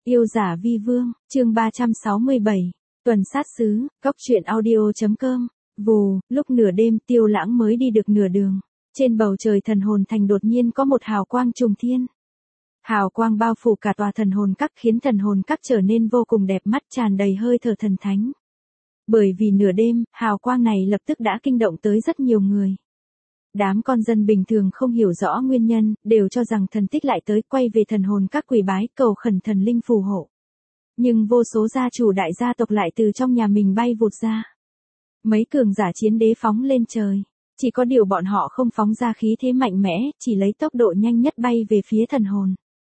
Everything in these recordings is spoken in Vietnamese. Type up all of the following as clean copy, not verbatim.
Yêu giả vi vương, chương 367, tuần sát xứ, góc truyện audio.com. Vù, lúc nửa đêm Tiêu Lãng mới đi được nửa đường. Trên bầu trời thần hồn thành đột nhiên có một hào quang trùng thiên. Hào quang bao phủ cả tòa thần hồn các khiến thần hồn các trở nên vô cùng đẹp mắt, tràn đầy hơi thở thần thánh. Bởi vì nửa đêm, hào quang này lập tức đã kinh động tới rất nhiều người. Đám con dân bình thường không hiểu rõ nguyên nhân, đều cho rằng thần tích lại tới, quay về thần hồn các quỳ bái cầu khẩn thần linh phù hộ. Nhưng vô số gia chủ đại gia tộc lại từ trong nhà mình bay vụt ra. Mấy cường giả chiến đế phóng lên trời. Chỉ có điều bọn họ không phóng ra khí thế mạnh mẽ, chỉ lấy tốc độ nhanh nhất bay về phía thần hồn.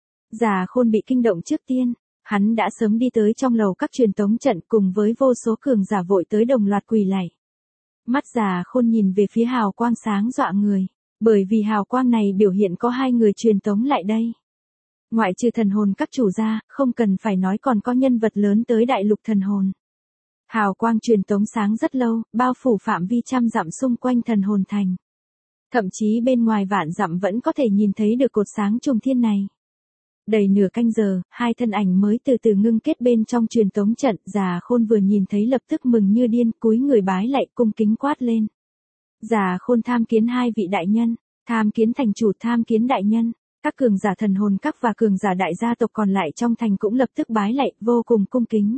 Già Khôn bị kinh động trước tiên. Hắn đã sớm đi tới trong lầu các truyền tống trận cùng với vô số cường giả vội tới đồng loạt quỳ lạy. Mắt Già Khôn nhìn về phía hào quang sáng dọa người, bởi vì hào quang này biểu hiện có hai người truyền tống lại đây. Ngoại trừ thần hồn các chủ ra, không cần phải nói còn có nhân vật lớn tới đại lục thần hồn. Hào quang truyền tống sáng rất lâu, bao phủ phạm vi trăm dặm xung quanh thần hồn thành. Thậm chí bên ngoài vạn dặm vẫn có thể nhìn thấy được cột sáng trùng thiên này. Đầy nửa canh giờ, hai thân ảnh mới từ từ ngưng kết bên trong truyền tống trận. Già Khôn vừa nhìn thấy lập tức mừng như điên, cúi người bái lạy cung kính quát lên. Già Khôn tham kiến hai vị đại nhân, tham kiến thành chủ, tham kiến đại nhân. Các cường giả thần hồn các và cường giả đại gia tộc còn lại trong thành cũng lập tức bái lạy, vô cùng cung kính.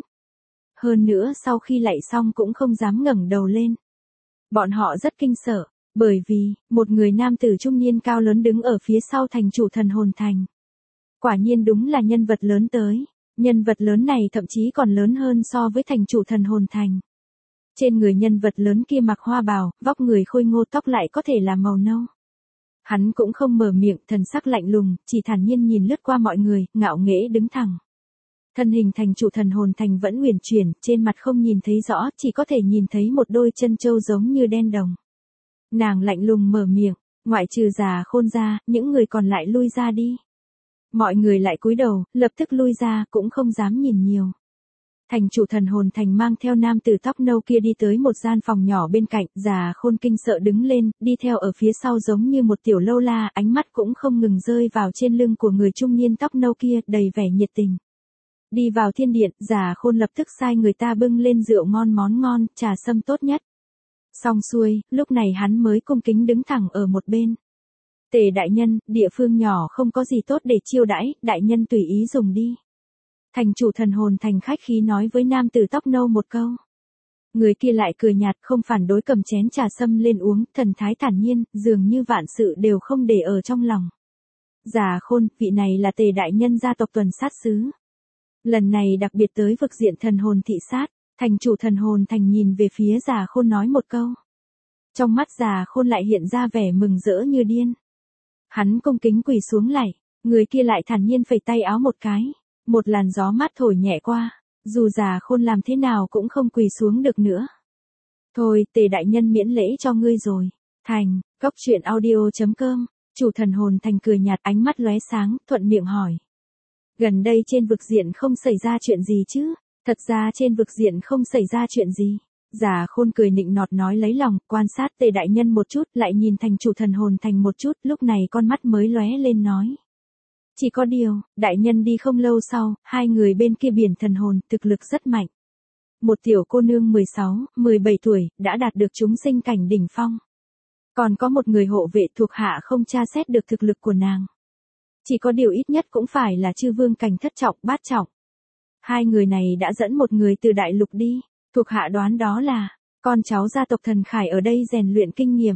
Hơn nữa sau khi lạy xong cũng không dám ngẩng đầu lên. Bọn họ rất kinh sợ, bởi vì, một người nam tử trung niên cao lớn đứng ở phía sau thành chủ thần hồn thành. Quả nhiên đúng là nhân vật lớn tới. Nhân vật lớn này thậm chí còn lớn hơn so với thành chủ thần hồn thành. Trên người nhân vật lớn kia mặc hoa bào, vóc người khôi ngô, tóc lại có thể là màu nâu. Hắn cũng không mở miệng, thần sắc lạnh lùng, chỉ thản nhiên nhìn lướt qua mọi người, ngạo nghễ đứng thẳng. Thân hình thành chủ thần hồn thành vẫn uyển chuyển, trên mặt không nhìn thấy rõ, chỉ có thể nhìn thấy một đôi chân trâu giống như đen đồng. Nàng lạnh lùng mở miệng, ngoại trừ Già Khôn ra, những người còn lại lui ra đi. Mọi người lại cúi đầu, lập tức lui ra, cũng không dám nhìn nhiều. Thành chủ thần hồn thành mang theo nam tử tóc nâu kia đi tới một gian phòng nhỏ bên cạnh. Già Khôn kinh sợ đứng lên, đi theo ở phía sau giống như một tiểu lâu la, ánh mắt cũng không ngừng rơi vào trên lưng của người trung niên tóc nâu kia, đầy vẻ nhiệt tình. Đi vào thiên điện, Già Khôn lập tức sai người ta bưng lên rượu ngon món ngon, trà sâm tốt nhất. Xong xuôi, lúc này hắn mới cung kính đứng thẳng ở một bên. Tề đại nhân, địa phương nhỏ không có gì tốt để chiêu đãi, đại nhân tùy ý dùng đi. Thành chủ thần hồn thành khách khí nói với nam tử tóc nâu một câu. Người kia lại cười nhạt, không phản đối, cầm chén trà sâm lên uống, thần thái thản nhiên, dường như vạn sự đều không để ở trong lòng. Già Khôn, vị này là Tề đại nhân gia tộc tuần sát xứ. Lần này đặc biệt tới vực diện thần hồn thị sát. Thành chủ thần hồn thành nhìn về phía Già Khôn nói một câu. Trong mắt Già Khôn lại hiện ra vẻ mừng rỡ như điên. Hắn cung kính quỳ xuống lạy, người kia lại thản nhiên phẩy tay áo một cái, một làn gió mát thổi nhẹ qua, dù Già Khôn làm thế nào cũng không quỳ xuống được nữa. Thôi, Tề đại nhân miễn lễ cho ngươi rồi. Thành, góc truyện audio.com, chủ thần hồn thành cười nhạt, ánh mắt lóe sáng, thuận miệng hỏi. Gần đây trên vực diện không xảy ra chuyện gì chứ? Thật ra trên vực diện không xảy ra chuyện gì. Già Khôn cười nịnh nọt nói lấy lòng, quan sát Tề đại nhân một chút, lại nhìn thành chủ thần hồn thành một chút, lúc này con mắt mới lóe lên nói. Chỉ có điều, đại nhân đi không lâu sau, hai người bên kia biển thần hồn, thực lực rất mạnh. Một tiểu cô nương 16, 17 tuổi, đã đạt được chúng sinh cảnh đỉnh phong. Còn có một người hộ vệ thuộc hạ không tra xét được thực lực của nàng. Chỉ có điều ít nhất cũng phải là chư vương cảnh thất trọng, bát trọng. Hai người này đã dẫn một người từ đại lục đi. Thuộc hạ đoán đó là, con cháu gia tộc thần Khải ở đây rèn luyện kinh nghiệm.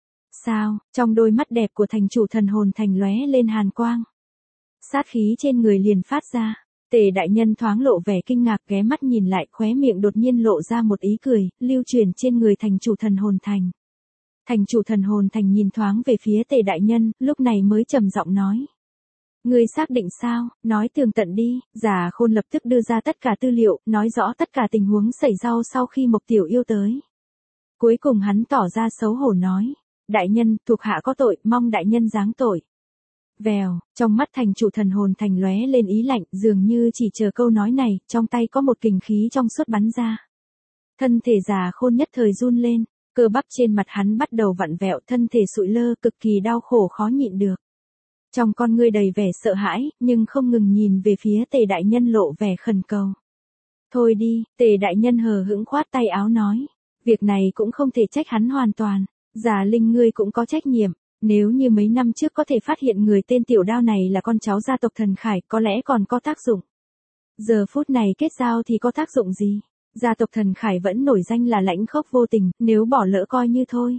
Sao, trong đôi mắt đẹp của thành chủ thần hồn thành lóe lên hàn quang. Sát khí trên người liền phát ra, Tề đại nhân thoáng lộ vẻ kinh ngạc, ghé mắt nhìn lại, khóe miệng đột nhiên lộ ra một ý cười, lưu truyền trên người thành chủ thần hồn thành. Thành chủ thần hồn thành nhìn thoáng về phía Tề đại nhân, lúc này mới trầm giọng nói. Ngươi xác định sao, nói tường tận đi. Già Khôn lập tức đưa ra tất cả tư liệu, nói rõ tất cả tình huống xảy ra sau khi Mộc Tiểu Yêu tới. Cuối cùng hắn tỏ ra xấu hổ nói, đại nhân, thuộc hạ có tội, mong đại nhân giáng tội. Vèo, trong mắt thành chủ thần hồn thành lóe lên ý lạnh, dường như chỉ chờ câu nói này, trong tay có một kình khí trong suốt bắn ra. Thân thể Già Khôn nhất thời run lên, cơ bắp trên mặt hắn bắt đầu vặn vẹo, thân thể sụi lơ, cực kỳ đau khổ khó nhịn được. Trong con ngươi đầy vẻ sợ hãi, nhưng không ngừng nhìn về phía Tề đại nhân lộ vẻ khẩn cầu. Thôi đi, Tề đại nhân hờ hững khoát tay áo nói. Việc này cũng không thể trách hắn hoàn toàn. Già Linh ngươi cũng có trách nhiệm. Nếu như mấy năm trước có thể phát hiện người tên Tiểu Đao này là con cháu gia tộc Thần Khải có lẽ còn có tác dụng. Giờ phút này kết giao thì có tác dụng gì? Gia tộc Thần Khải vẫn nổi danh là lãnh khốc vô tình, nếu bỏ lỡ coi như thôi.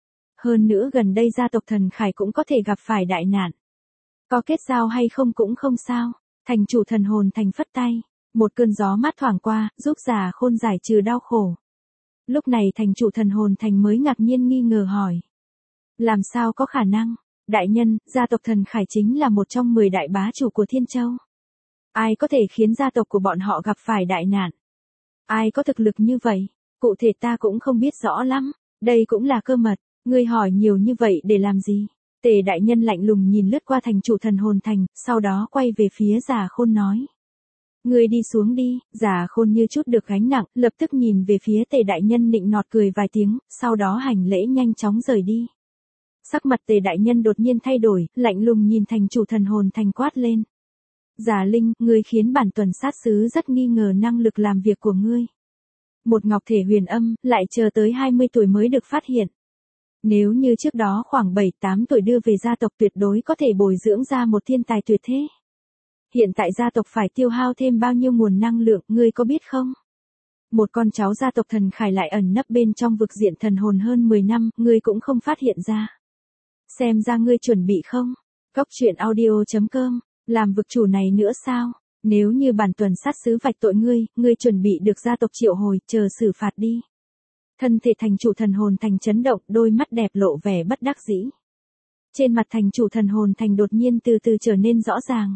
Hơn nữa gần đây gia tộc Thần Khải cũng có thể gặp phải đại nạn. Có kết giao hay không cũng không sao. Thành chủ Thần Hồn Thành phất tay. Một cơn gió mát thoảng qua, giúp Già Khôn giải trừ đau khổ. Lúc này thành chủ Thần Hồn Thành mới ngạc nhiên nghi ngờ hỏi. Làm sao có khả năng? Đại nhân, gia tộc Thần Khải chính là một trong 10 đại bá chủ của Thiên Châu. Ai có thể khiến gia tộc của bọn họ gặp phải đại nạn? Ai có thực lực như vậy? Cụ thể ta cũng không biết rõ lắm. Đây cũng là cơ mật. Ngươi hỏi nhiều như vậy để làm gì? Tề đại nhân lạnh lùng nhìn lướt qua thành chủ Thần Hồn Thành, sau đó quay về phía Già Khôn nói. Ngươi đi xuống đi. Già Khôn như chút được gánh nặng, lập tức nhìn về phía Tề đại nhân nịnh nọt cười vài tiếng, sau đó hành lễ nhanh chóng rời đi. Sắc mặt Tề đại nhân đột nhiên thay đổi, lạnh lùng nhìn thành chủ Thần Hồn Thành quát lên. Già Linh, ngươi khiến bản tuần sát sứ rất nghi ngờ năng lực làm việc của ngươi. Một ngọc thể huyền âm, lại chờ tới 20 tuổi mới được phát hiện. Nếu như trước đó khoảng 7-8 tuổi đưa về gia tộc tuyệt đối có thể bồi dưỡng ra một thiên tài tuyệt thế. Hiện tại gia tộc phải tiêu hao thêm bao nhiêu nguồn năng lượng, ngươi có biết không? Một con cháu gia tộc Thần Khải lại ẩn nấp bên trong vực diện thần hồn hơn 10 năm, ngươi cũng không phát hiện ra. Xem ra ngươi chuẩn bị không? Cóc truyện audio.com, làm vực chủ này nữa sao? Nếu như bản tuần sát sứ vạch tội ngươi chuẩn bị được gia tộc triệu hồi, chờ xử phạt đi. Thân thể thành chủ Thần Hồn Thành chấn động, đôi mắt đẹp lộ vẻ bất đắc dĩ. Trên mặt thành chủ Thần Hồn Thành đột nhiên từ từ trở nên rõ ràng.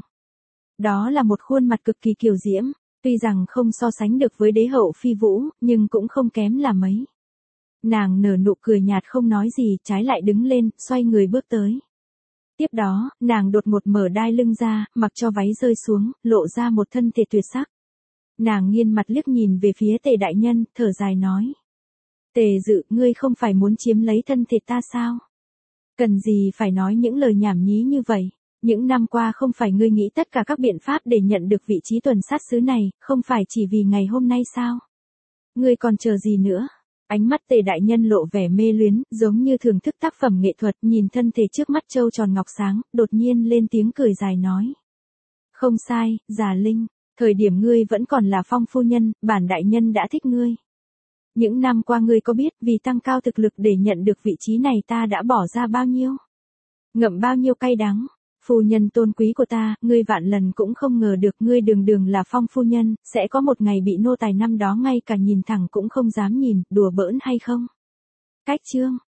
Đó là một khuôn mặt cực kỳ kiều diễm, tuy rằng không so sánh được với đế hậu Phi Vũ, nhưng cũng không kém là mấy. Nàng nở nụ cười nhạt không nói gì, trái lại đứng lên, xoay người bước tới. Tiếp đó, nàng đột ngột mở đai lưng ra, mặc cho váy rơi xuống, lộ ra một thân thể tuyệt sắc. Nàng nghiêng mặt liếc nhìn về phía Tề đại nhân, thở dài nói. Tề Dự, ngươi không phải muốn chiếm lấy thân thể ta sao? Cần gì phải nói những lời nhảm nhí như vậy? Những năm qua không phải ngươi nghĩ tất cả các biện pháp để nhận được vị trí tuần sát sứ này, không phải chỉ vì ngày hôm nay sao? Ngươi còn chờ gì nữa? Ánh mắt Tề đại nhân lộ vẻ mê luyến, giống như thưởng thức tác phẩm nghệ thuật, nhìn thân thể trước mắt trâu tròn ngọc sáng, đột nhiên lên tiếng cười dài nói. Không sai, Già Linh, thời điểm ngươi vẫn còn là Phong phu nhân, bản đại nhân đã thích ngươi. Những năm qua ngươi có biết vì tăng cao thực lực để nhận được vị trí này ta đã bỏ ra bao nhiêu? Ngậm bao nhiêu cay đắng? Phu nhân tôn quý của ta, ngươi vạn lần cũng không ngờ được ngươi đường là Phong phu nhân, sẽ có một ngày bị nô tài năm đó ngay cả nhìn thẳng cũng không dám nhìn, đùa bỡn hay không? Cách chương.